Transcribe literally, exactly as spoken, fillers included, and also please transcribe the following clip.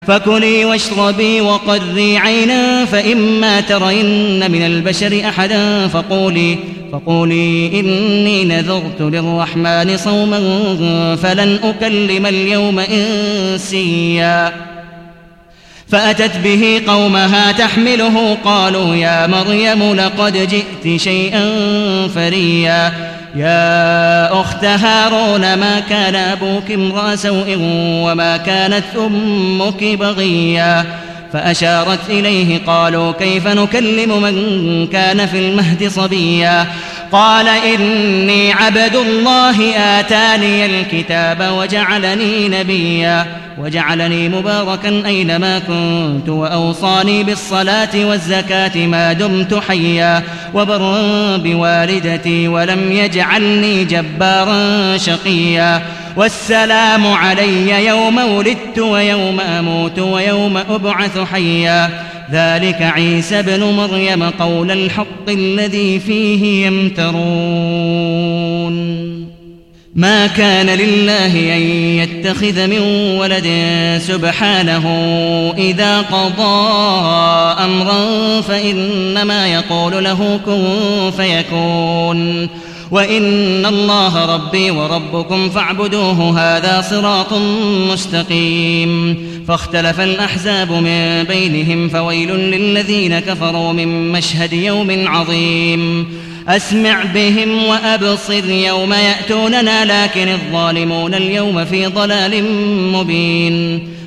فكلي واشربي وقري عينا فإما ترين من البشر أحدا فقولي, فقولي إني نذرت للرحمن صوما فلن أكلم اليوم إنسيا. فأتت به قومها تحمله قالوا يا مريم لقد جئت شيئا فريا. يا أخت هارون ما كان أبوك امرأ سوء وما كانت أمك بغيا. فأشارت إليه قالوا كيف نكلم من كان في المهد صبيا. قال إني عبد الله آتاني الكتاب وجعلني نبيا وجعلني مباركا أينما كنت وأوصاني بالصلاة والزكاة ما دمت حيا وبرا بوالدتي ولم يجعلني جبارا شقيا. والسلام علي يوم ولدت ويوم أموت ويوم أبعث حيا. ذلك عيسى بن مريم قول الحق الذي فيه يمترون. ما كان لله أن يتخذ من ولد سبحانه إذا قضى أمرا فإنما يقول له كن فيكون. وإن الله ربي وربكم فاعبدوه هذا صراط مستقيم. فاختلف الأحزاب من بينهم فويل للذين كفروا من مشهد يوم عظيم. أسمع بهم وأبصر يوم يأتوننا لكن الظالمون اليوم في ضلال مبين.